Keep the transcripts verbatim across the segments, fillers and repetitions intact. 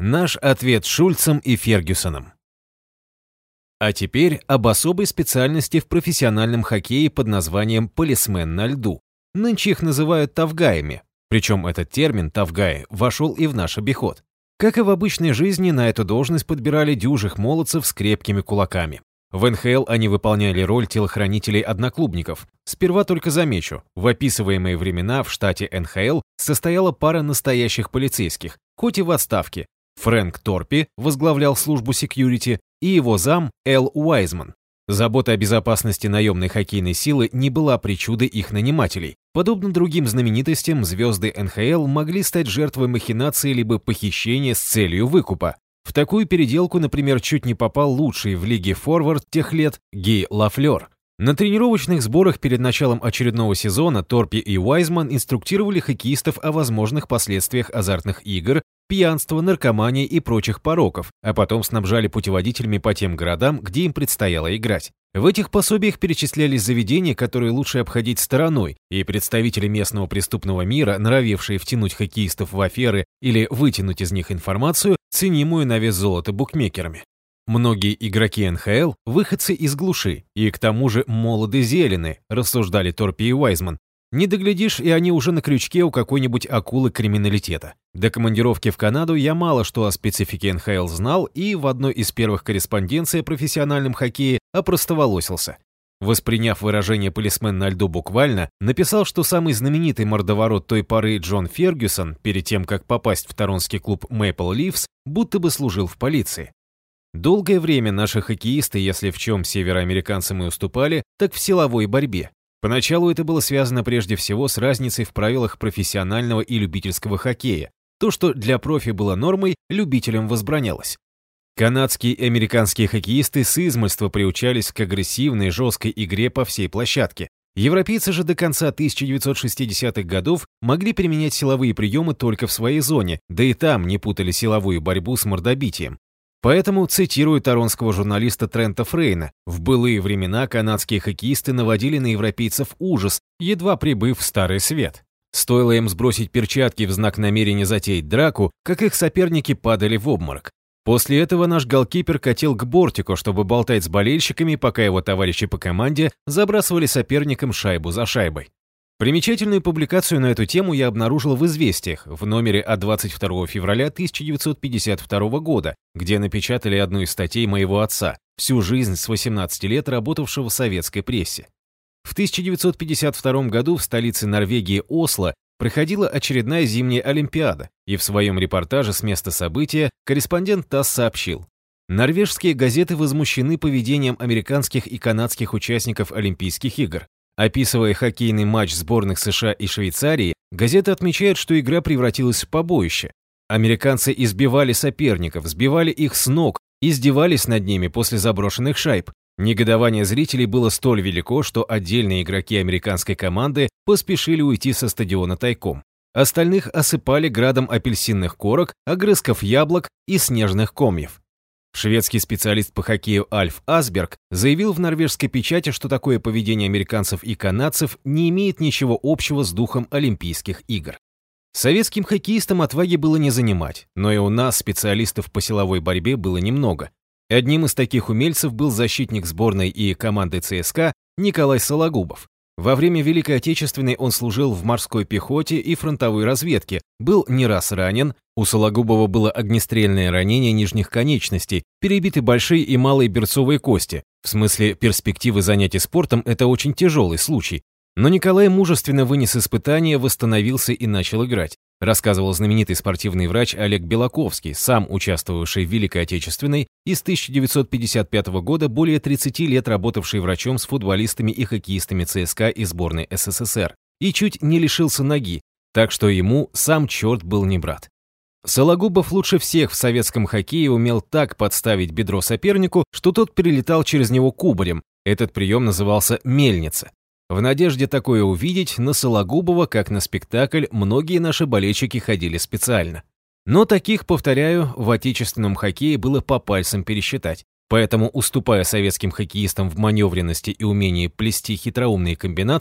Наш ответ Шульцем и Фергюсоном. А теперь об особой специальности в профессиональном хоккее под названием «полисмен на льду». Нынче их называют тавгаями, причем этот термин «тавгаи» вошел и в наш обиход. Как и в обычной жизни, на эту должность подбирали дюжих молодцев с крепкими кулаками. В эн ха эл они выполняли роль телохранителей-одноклубников. Сперва только замечу, в описываемые времена в штате эн ха эл состояла пара настоящих полицейских, хоть и в отставке. Фрэнк Торпи возглавлял службу секьюрити и его зам Эл Уайзман. Забота о безопасности наемной хоккейной силы не была причудой их нанимателей. Подобно другим знаменитостям, звезды эн ха эл могли стать жертвой махинации либо похищения с целью выкупа. В такую переделку, например, чуть не попал лучший в лиге форвард тех лет Ги Лафлер. На тренировочных сборах перед началом очередного сезона Торпи и Уайзман инструктировали хоккеистов о возможных последствиях азартных игр, пьянства, наркомании и прочих пороков, а потом снабжали путеводителями по тем городам, где им предстояло играть. В этих пособиях перечислялись заведения, которые лучше обходить стороной, и представители местного преступного мира, норовевшие втянуть хоккеистов в аферы или вытянуть из них информацию, ценимую на вес золота букмекерами. Многие игроки эн ха эл – выходцы из глуши, и к тому же молоды-зелены, рассуждали Торпи и Уайзман. Не доглядишь, и они уже на крючке у какой-нибудь акулы криминалитета. До командировки в Канаду я мало что о специфике эн ха эл знал и в одной из первых корреспонденций о профессиональном хоккее опростоволосился. Восприняв выражение «полисмен на льду» буквально, написал, что самый знаменитый мордоворот той поры Джон Фергюсон, перед тем, как попасть в торонский клуб Maple Leafs, будто бы служил в полиции. Долгое время наши хоккеисты, если в чем североамериканцам и уступали, так в силовой борьбе. Поначалу это было связано прежде всего с разницей в правилах профессионального и любительского хоккея. То, что для профи было нормой, любителям возбранялось. Канадские и американские хоккеисты с измольства приучались к агрессивной, жесткой игре по всей площадке. Европейцы же до конца тысяча девятьсот шестидесятых годов могли применять силовые приемы только в своей зоне, да и там не путали силовую борьбу с мордобитием. Поэтому, цитирую торонского журналиста Трента Фрейна, в былые времена канадские хоккеисты наводили на европейцев ужас, едва прибыв в Старый Свет. Стоило им сбросить перчатки в знак намерения затеять драку, как их соперники падали в обморок. После этого наш голкипер катил к бортику, чтобы болтать с болельщиками, пока его товарищи по команде забрасывали соперникам шайбу за шайбой. Примечательную публикацию на эту тему я обнаружил в «Известиях» в номере от двадцать второго февраля тысяча девятьсот пятьдесят второго года, где напечатали одну из статей моего отца, всю жизнь с восемнадцати лет работавшего в советской прессе. В тысяча девятьсот пятьдесят втором году в столице Норвегии Осло проходила очередная зимняя Олимпиада, и в своем репортаже с места события корреспондент ТАСС сообщил: норвежские газеты возмущены поведением американских и канадских участников Олимпийских игр. Описывая хоккейный матч сборных США и Швейцарии, газеты отмечают, что игра превратилась в побоище. Американцы избивали соперников, сбивали их с ног, издевались над ними после заброшенных шайб. Негодование зрителей было столь велико, что отдельные игроки американской команды поспешили уйти со стадиона тайком. Остальных осыпали градом апельсинных корок, огрызков яблок и снежных комьев. Шведский специалист по хоккею Альф Асберг заявил в норвежской печати, что такое поведение американцев и канадцев не имеет ничего общего с духом Олимпийских игр. Советским хоккеистам отваги было не занимать, но и у нас специалистов по силовой борьбе было немного. Одним из таких умельцев был защитник сборной и команды ЦСКА Николай Сологубов. Во время Великой Отечественной он служил в морской пехоте и фронтовой разведке, был не раз ранен, у Сологубова было огнестрельное ранение нижних конечностей, перебиты большие и малые берцовые кости. В смысле перспективы занятий спортом это очень тяжелый случай. Но Николай мужественно вынес испытание, восстановился и начал играть, рассказывал знаменитый спортивный врач Олег Белаковский, сам участвовавший в Великой Отечественной и с тысяча девятьсот пятьдесят пятого года более тридцати лет работавший врачом с футболистами и хоккеистами ЦСКА и сборной эс эс эс эр, и чуть не лишился ноги, так что ему сам черт был не брат. Сологубов лучше всех в советском хоккее умел так подставить бедро сопернику, что тот перелетал через него кубарем. Этот прием назывался «мельница». В надежде такое увидеть, на Сологубова, как на спектакль, многие наши болельщики ходили специально. Но таких, повторяю, в отечественном хоккее было по пальцам пересчитать. Поэтому, уступая советским хоккеистам в маневренности и умении плести хитроумные комбинации,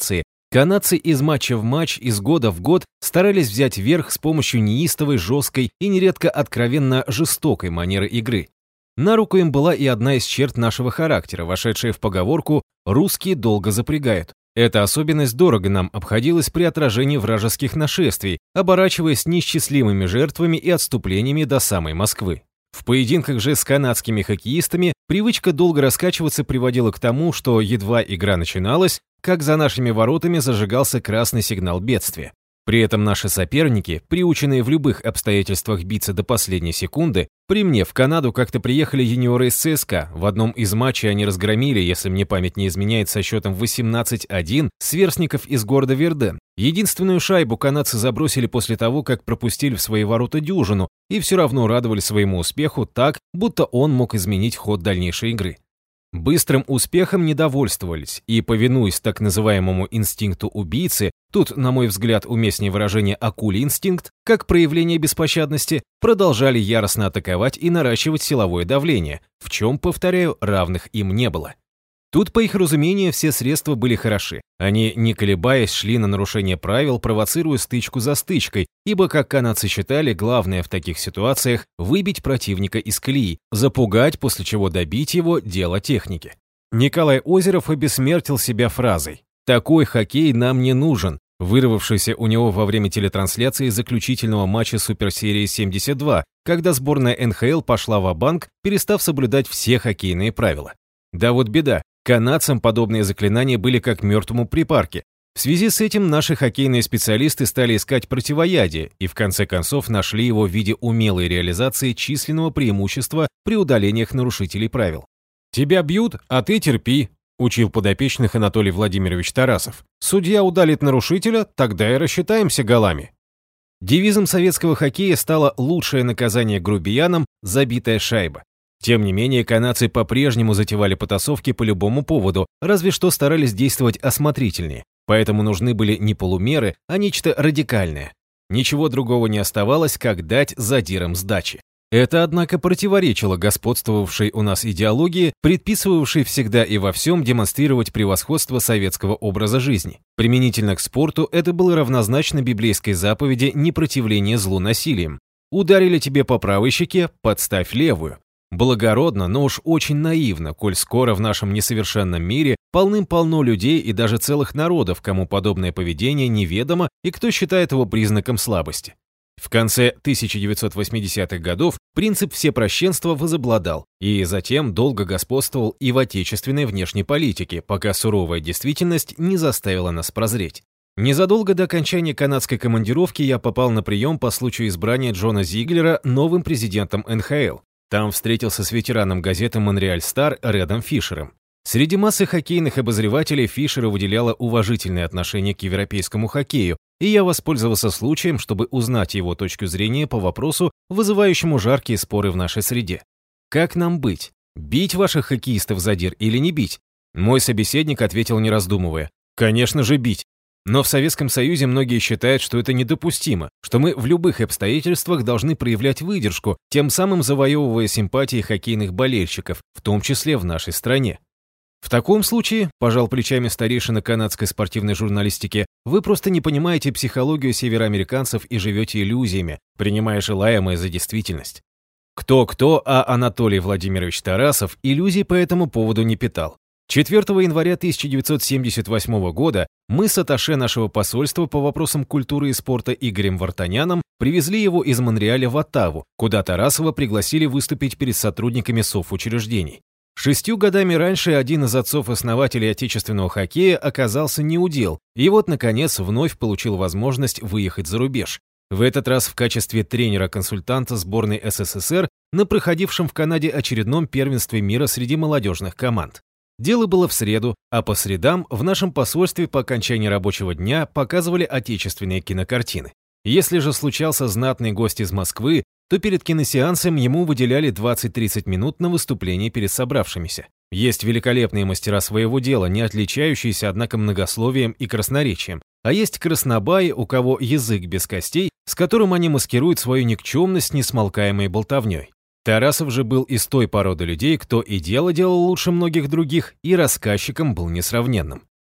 Канадцы из матча в матч, из года в год старались взять верх с помощью неистовой, жесткой и нередко откровенно жестокой манеры игры. На руку им была и одна из черт нашего характера, вошедшая в поговорку «русские долго запрягают». Эта особенность дорого нам обходилась при отражении вражеских нашествий, оборачиваясь неисчислимыми жертвами и отступлениями до самой Москвы. В поединках же с канадскими хоккеистами привычка долго раскачиваться приводила к тому, что едва игра начиналась, как за нашими воротами зажигался красный сигнал бедствия. При этом наши соперники, приученные в любых обстоятельствах биться до последней секунды, при мне в Канаду как-то приехали юниоры из ЦСКА. В одном из матчей они разгромили, если мне память не изменяет, со счетом восемнадцать один сверстников из города Верден. Единственную шайбу канадцы забросили после того, как пропустили в свои ворота дюжину, и все равно радовали своему успеху так, будто он мог изменить ход дальнейшей игры. Быстрым успехом недовольствовались и, повинуясь так называемому инстинкту убийцы, тут, на мой взгляд, уместнее выражение «акулий инстинкт», как проявление беспощадности, продолжали яростно атаковать и наращивать силовое давление, в чем, повторяю, равных им не было. Тут, по их разумению, все средства были хороши. Они, не колебаясь, шли на нарушение правил, провоцируя стычку за стычкой, ибо, как канадцы считали, главное в таких ситуациях – выбить противника из колеи, запугать, после чего добить его – дело техники. Николай Озеров обессмертил себя фразой «Такой хоккей нам не нужен», вырвавшийся у него во время телетрансляции заключительного матча Суперсерии семьдесят два, когда сборная эн ха эл пошла ва-банк, перестав соблюдать все хоккейные правила. Да вот беда. Канадцам подобные заклинания были как мертвому припарке. В связи с этим наши хоккейные специалисты стали искать противоядие и в конце концов нашли его в виде умелой реализации численного преимущества при удалениях нарушителей правил. «Тебя бьют, а ты терпи», – учил подопечных Анатолий Владимирович Тарасов. «Судья удалит нарушителя, тогда и рассчитаемся голами». Девизом советского хоккея стало «лучшее наказание грубиянам – забитая шайба». Тем не менее, канадцы по-прежнему затевали потасовки по любому поводу, разве что старались действовать осмотрительнее, поэтому нужны были не полумеры, а нечто радикальное. Ничего другого не оставалось, как дать задирам сдачи. Это, однако, противоречило господствовавшей у нас идеологии, предписывавшей всегда и во всем демонстрировать превосходство советского образа жизни. Применительно к спорту это было равнозначно библейской заповеди непротивления злу насилием. Ударили тебе по правой щеке, подставь левую. Благородно, но уж очень наивно, коль скоро в нашем несовершенном мире полным-полно людей и даже целых народов, кому подобное поведение неведомо и кто считает его признаком слабости. В конце тысяча девятьсот восьмидесятых годов принцип всепрощенства возобладал и затем долго господствовал и в отечественной внешней политике, пока суровая действительность не заставила нас прозреть. Незадолго до окончания канадской командировки я попал на прием по случаю избрания Джона Зиглера новым президентом эн ха эл. Там встретился с ветераном газеты «Монреаль Стар» Редом Фишером. Среди массы хоккейных обозревателей Фишера выделяло уважительное отношение к европейскому хоккею, и я воспользовался случаем, чтобы узнать его точку зрения по вопросу, вызывающему жаркие споры в нашей среде. Как нам быть? Бить ваших хоккеистов задир или не бить? Мой собеседник ответил, не раздумывая: конечно же бить. Но в Советском Союзе многие считают, что это недопустимо, что мы в любых обстоятельствах должны проявлять выдержку, тем самым завоевывая симпатии хоккейных болельщиков, в том числе в нашей стране. В таком случае, пожал плечами старейшина канадской спортивной журналистики, вы просто не понимаете психологию североамериканцев и живете иллюзиями, принимая желаемое за действительность. Кто-кто, а Анатолий Владимирович Тарасов иллюзий по этому поводу не питал. четвёртого января тысяча девятьсот семьдесят восьмого года мы с атташе нашего посольства по вопросам культуры и спорта Игорем Вартаняном привезли его из Монреаля в Оттаву, куда Тарасова пригласили выступить перед сотрудниками совучреждений. Шестью годами раньше один из отцов-основателей отечественного хоккея оказался неудел, и вот, наконец, вновь получил возможность выехать за рубеж. В этот раз в качестве тренера-консультанта сборной эс эс эс эр на проходившем в Канаде очередном первенстве мира среди молодежных команд. Дело было в среду, а по средам в нашем посольстве по окончании рабочего дня показывали отечественные кинокартины. Если же случался знатный гость из Москвы, то перед киносеансом ему выделяли двадцать-тридцать минут на выступление перед собравшимися. Есть великолепные мастера своего дела, не отличающиеся, однако, многословием и красноречием, а есть краснобаи, у кого язык без костей, с которым они маскируют свою никчемность несмолкаемой болтовней. Тарасов же был из той породы людей, кто и дело делал лучше многих других, и рассказчиком был несравненным.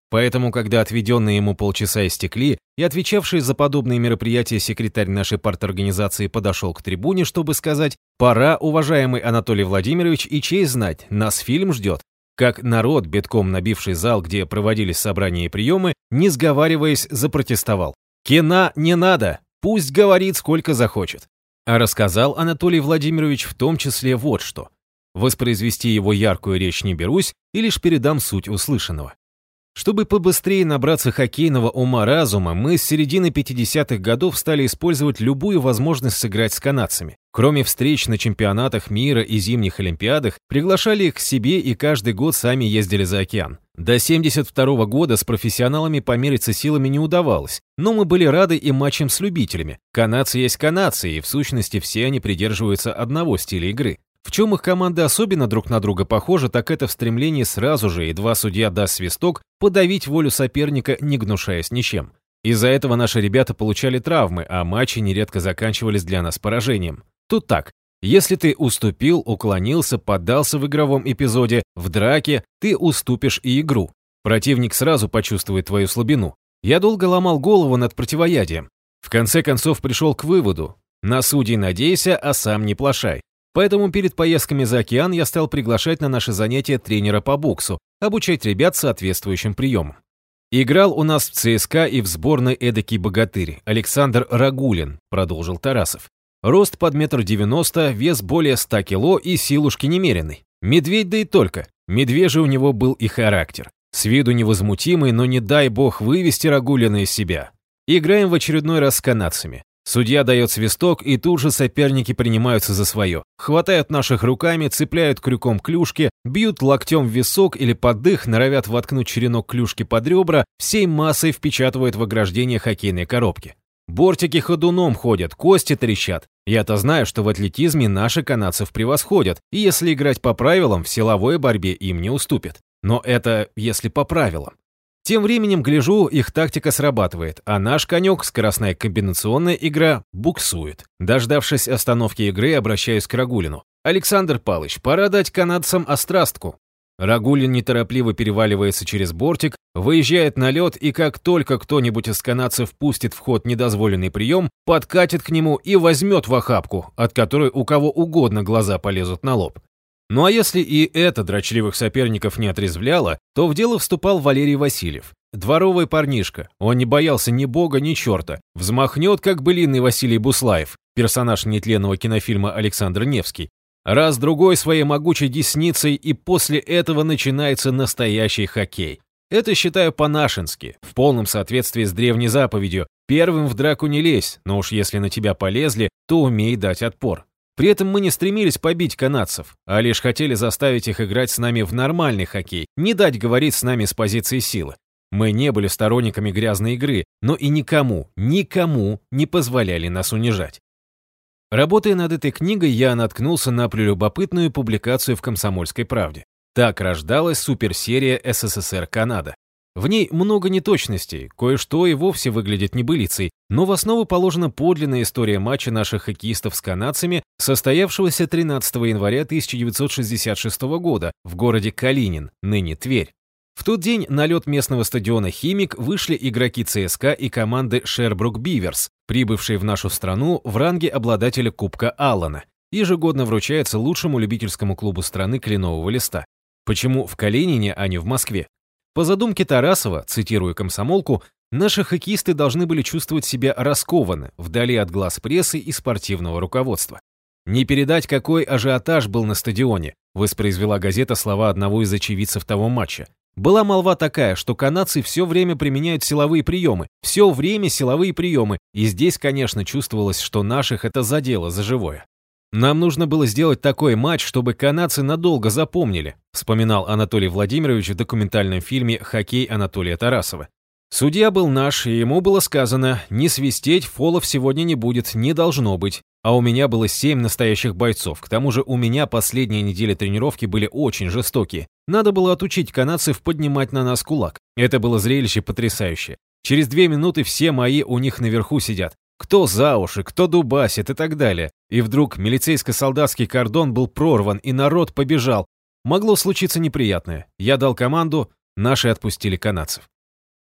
Поэтому, когда отведенные ему полчаса истекли, и отвечавший за подобные мероприятия секретарь нашей парторганизации подошел к трибуне, чтобы сказать: «Пора, уважаемый Анатолий Владимирович, и честь знать, нас фильм ждет», как народ, битком набивший зал, где проводились собрания и приемы, не сговариваясь, запротестовал: «Кино не надо, пусть говорит сколько захочет». А рассказал Анатолий Владимирович в том числе вот что. Воспроизвести его яркую речь не берусь и лишь передам суть услышанного. Чтобы побыстрее набраться хоккейного ума-разума, мы с середины пятидесятых годов стали использовать любую возможность сыграть с канадцами. Кроме встреч на чемпионатах мира и зимних олимпиадах, приглашали их к себе и каждый год сами ездили за океан. До семьдесят второго года с профессионалами помериться силами не удавалось, но мы были рады и матчам с любителями. Канадцы есть канадцы, и в сущности все они придерживаются одного стиля игры. В чем их команды особенно друг на друга похожи, так это в стремлении сразу же, едва судья даст свисток, подавить волю соперника, не гнушаясь ничем. Из-за этого наши ребята получали травмы, а матчи нередко заканчивались для нас поражением. Тут так: если ты уступил, уклонился, поддался в игровом эпизоде, в драке, ты уступишь и игру. Противник сразу почувствует твою слабину. Я долго ломал голову над противоядием. В конце концов пришел к выводу: на судей надейся, а сам не плашай. Поэтому перед поездками за океан я стал приглашать на наши занятия тренера по боксу, обучать ребят соответствующим приемам. Играл у нас в ЦСКА и в сборной эдакий богатырь Александр Рагулин, продолжил Тарасов. Рост под метр девяносто, вес более ста кило и силушки немеренный. Медведь да и только. Медвежий у него был и характер. С виду невозмутимый, но не дай бог вывести Рагулина из себя. Играем в очередной раз с канадцами. Судья дает свисток, и тут же соперники принимаются за свое. Хватают наших руками, цепляют крюком клюшки, бьют локтем в висок или под дых, норовят воткнуть черенок клюшки под ребра, всей массой впечатывают в ограждение хоккейной коробки. Бортики ходуном ходят, кости трещат. Я-то знаю, что в атлетизме наши канадцев превосходят, и если играть по правилам, в силовой борьбе им не уступят. Но это если по правилам. Тем временем, гляжу, их тактика срабатывает, а наш конек, скоростная комбинационная игра, буксует. Дождавшись остановки игры, обращаюсь к Рагулину. «Александр Палыч, пора дать канадцам острастку». Рагулин неторопливо переваливается через бортик, выезжает на лед, и как только кто-нибудь из канадцев пустит в ход недозволенный прием, подкатит к нему и возьмет в охапку, от которой у кого угодно глаза полезут на лоб. Ну а если и это дрочливых соперников не отрезвляло, то в дело вступал Валерий Васильев. Дворовый парнишка, он не боялся ни бога, ни черта. Взмахнет, как былинный Василий Буслаев, персонаж нетленного кинофильма Александр Невский. Раз-другой своей могучей десницей, и после этого начинается настоящий хоккей. Это считаю по-нашенски, в полном соответствии с древней заповедью: первым в драку не лезь, но уж если на тебя полезли, то умей дать отпор. При этом мы не стремились побить канадцев, а лишь хотели заставить их играть с нами в нормальный хоккей, не дать говорить с нами с позиции силы. Мы не были сторонниками грязной игры, но и никому, никому не позволяли нас унижать. Работая над этой книгой, я наткнулся на прелюбопытную публикацию в «Комсомольской правде». Так рождалась суперсерия «СССР-Канада». В ней много неточностей, кое-что и вовсе выглядит небылицей, но в основу положена подлинная история матча наших хоккеистов с канадцами, состоявшегося тринадцатого января тысяча девятьсот шестьдесят шестого года в городе Калинин, ныне Тверь. В тот день на лед местного стадиона «Химик» вышли игроки ЦСКА и команды «Шербрук Биверс», прибывшие в нашу страну в ранге обладателя Кубка Аллана. Ежегодно вручается лучшему любительскому клубу страны кленового листа. Почему в Калинине, а не в Москве? По задумке Тарасова, цитируя «Комсомолку», наши хоккеисты должны были чувствовать себя раскованно, вдали от глаз прессы и спортивного руководства. «Не передать, какой ажиотаж был на стадионе», воспроизвела газета слова одного из очевидцев того матча. Была молва такая, что канадцы все время применяют силовые приемы, все время силовые приемы, и здесь, конечно, чувствовалось, что наших это задело за живое. «Нам нужно было сделать такой матч, чтобы канадцы надолго запомнили», вспоминал Анатолий Владимирович в документальном фильме «Хоккей» Анатолия Тарасова. Судья был наш, и ему было сказано: не свистеть, фолов сегодня не будет, не должно быть. А у меня было семь настоящих бойцов, к тому же у меня последние недели тренировки были очень жестокие. Надо было отучить канадцев поднимать на нас кулак. Это было зрелище потрясающее. Через две минуты все мои у них наверху сидят. Кто за уши, кто дубасит и так далее. И вдруг милицейско-солдатский кордон был прорван, и народ побежал. Могло случиться неприятное. Я дал команду, наши отпустили канадцев.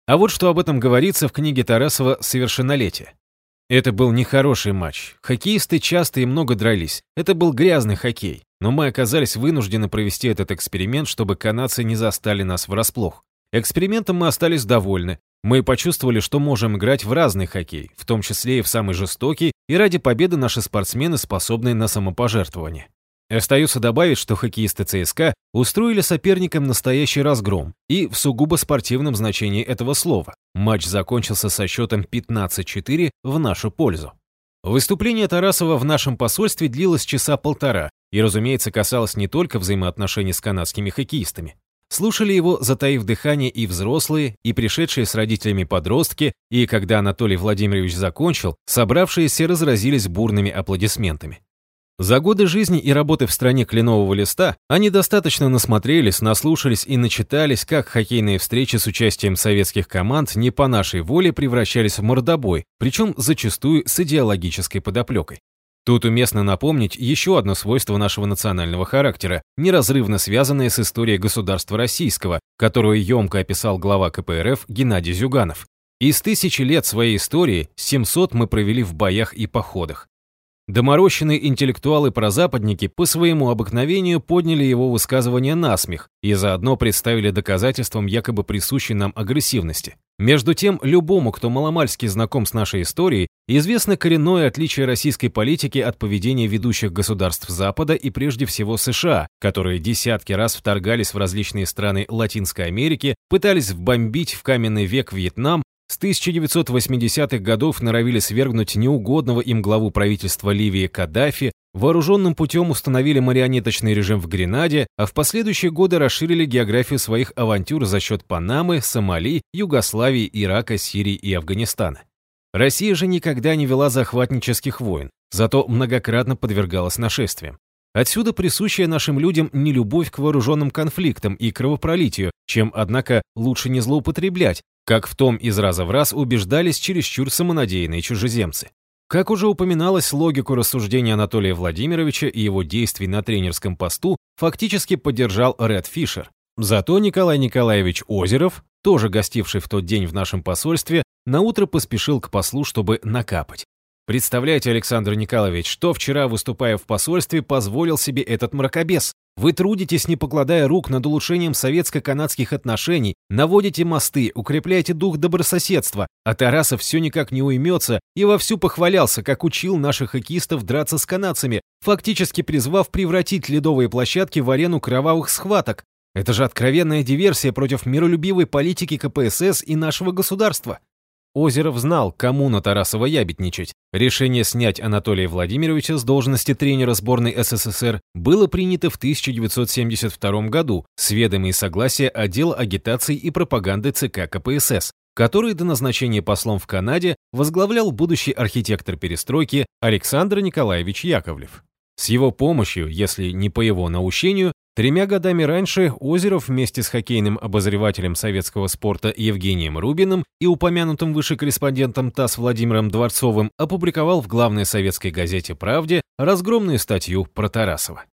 А вот что об этом говорится в книге Тарасова «Совершеннолетие». Это был нехороший матч. Хоккеисты часто и много дрались. Это был грязный хоккей. Но мы оказались вынуждены провести этот эксперимент, чтобы канадцы не застали нас врасплох. Экспериментом мы остались довольны. Мы почувствовали, что можем играть в разный хоккей, в том числе и в самый жестокий, и ради победы наши спортсмены способны на самопожертвование. Остается добавить, что хоккеисты ЦСКА устроили соперникам настоящий разгром, и в сугубо спортивном значении этого слова. Матч закончился со счетом пятнадцать четыре в нашу пользу. Выступление Тарасова в нашем посольстве длилось часа полтора и, разумеется, касалось не только взаимоотношений с канадскими хоккеистами. Слушали его, затаив дыхание, и взрослые, и пришедшие с родителями подростки, и когда Анатолий Владимирович закончил, собравшиеся разразились бурными аплодисментами. За годы жизни и работы в стране кленового листа они достаточно насмотрелись, наслушались и начитались, как хоккейные встречи с участием советских команд не по нашей воле превращались в мордобой, причем зачастую с идеологической подоплекой. Тут уместно напомнить еще одно свойство нашего национального характера, неразрывно связанное с историей государства российского, которую емко описал глава ка пэ эр эф Геннадий Зюганов. Из тысячи лет своей истории семьсот мы провели в боях и походах. Доморощенные интеллектуалы-прозападники по своему обыкновению подняли его высказывания насмех и заодно представили доказательством якобы присущей нам агрессивности. Между тем, любому, кто маломальски знаком с нашей историей, известно коренное отличие российской политики от поведения ведущих государств Запада и прежде всего США, которые десятки раз вторгались в различные страны Латинской Америки, пытались вбомбить в каменный век Вьетнам, с тысяча девятьсот восьмидесятых годов норовили свергнуть неугодного им главу правительства Ливии Каддафи, вооруженным путем установили марионеточный режим в Гренаде, а в последующие годы расширили географию своих авантюр за счет Панамы, Сомали, Югославии, Ирака, Сирии и Афганистана. Россия же никогда не вела захватнических войн, зато многократно подвергалась нашествиям. Отсюда присущая нашим людям нелюбовь к вооруженным конфликтам и кровопролитию, чем, однако, лучше не злоупотреблять, как в том из раза в раз убеждались чересчур самонадеянные чужеземцы. Как уже упоминалось, логику рассуждения Анатолия Владимировича и его действий на тренерском посту фактически поддержал Ред Фишер. Зато Николай Николаевич Озеров, тоже гостивший в тот день в нашем посольстве, наутро поспешил к послу, чтобы накапать. Представляете, Александр Николаевич, что вчера, выступая в посольстве, позволил себе этот мракобес? Вы трудитесь, не покладая рук, над улучшением советско-канадских отношений, наводите мосты, укрепляете дух добрососедства, а Тарасов все никак не уймется и вовсю похвалялся, как учил наших хоккеистов драться с канадцами, фактически призвав превратить ледовые площадки в арену кровавых схваток. Это же откровенная диверсия против миролюбивой политики ка пэ эс эс и нашего государства. Озеров знал, кому на Тарасова ябедничать. Решение снять Анатолия Владимировича с должности тренера сборной эс эс эс эр было принято в тысяча девятьсот семьдесят втором году с ведома и согласия отдела агитации и пропаганды ЦК ка пэ эс эс, который до назначения послом в Канаде возглавлял будущий архитектор перестройки Александр Николаевич Яковлев. С его помощью, если не по его наущению, тремя годами раньше Озеров вместе с хоккейным обозревателем советского спорта Евгением Рубиным и упомянутым выше корреспондентом ТАСС Владимиром Дворцовым опубликовал в главной советской газете «Правде» разгромную статью про Тарасова.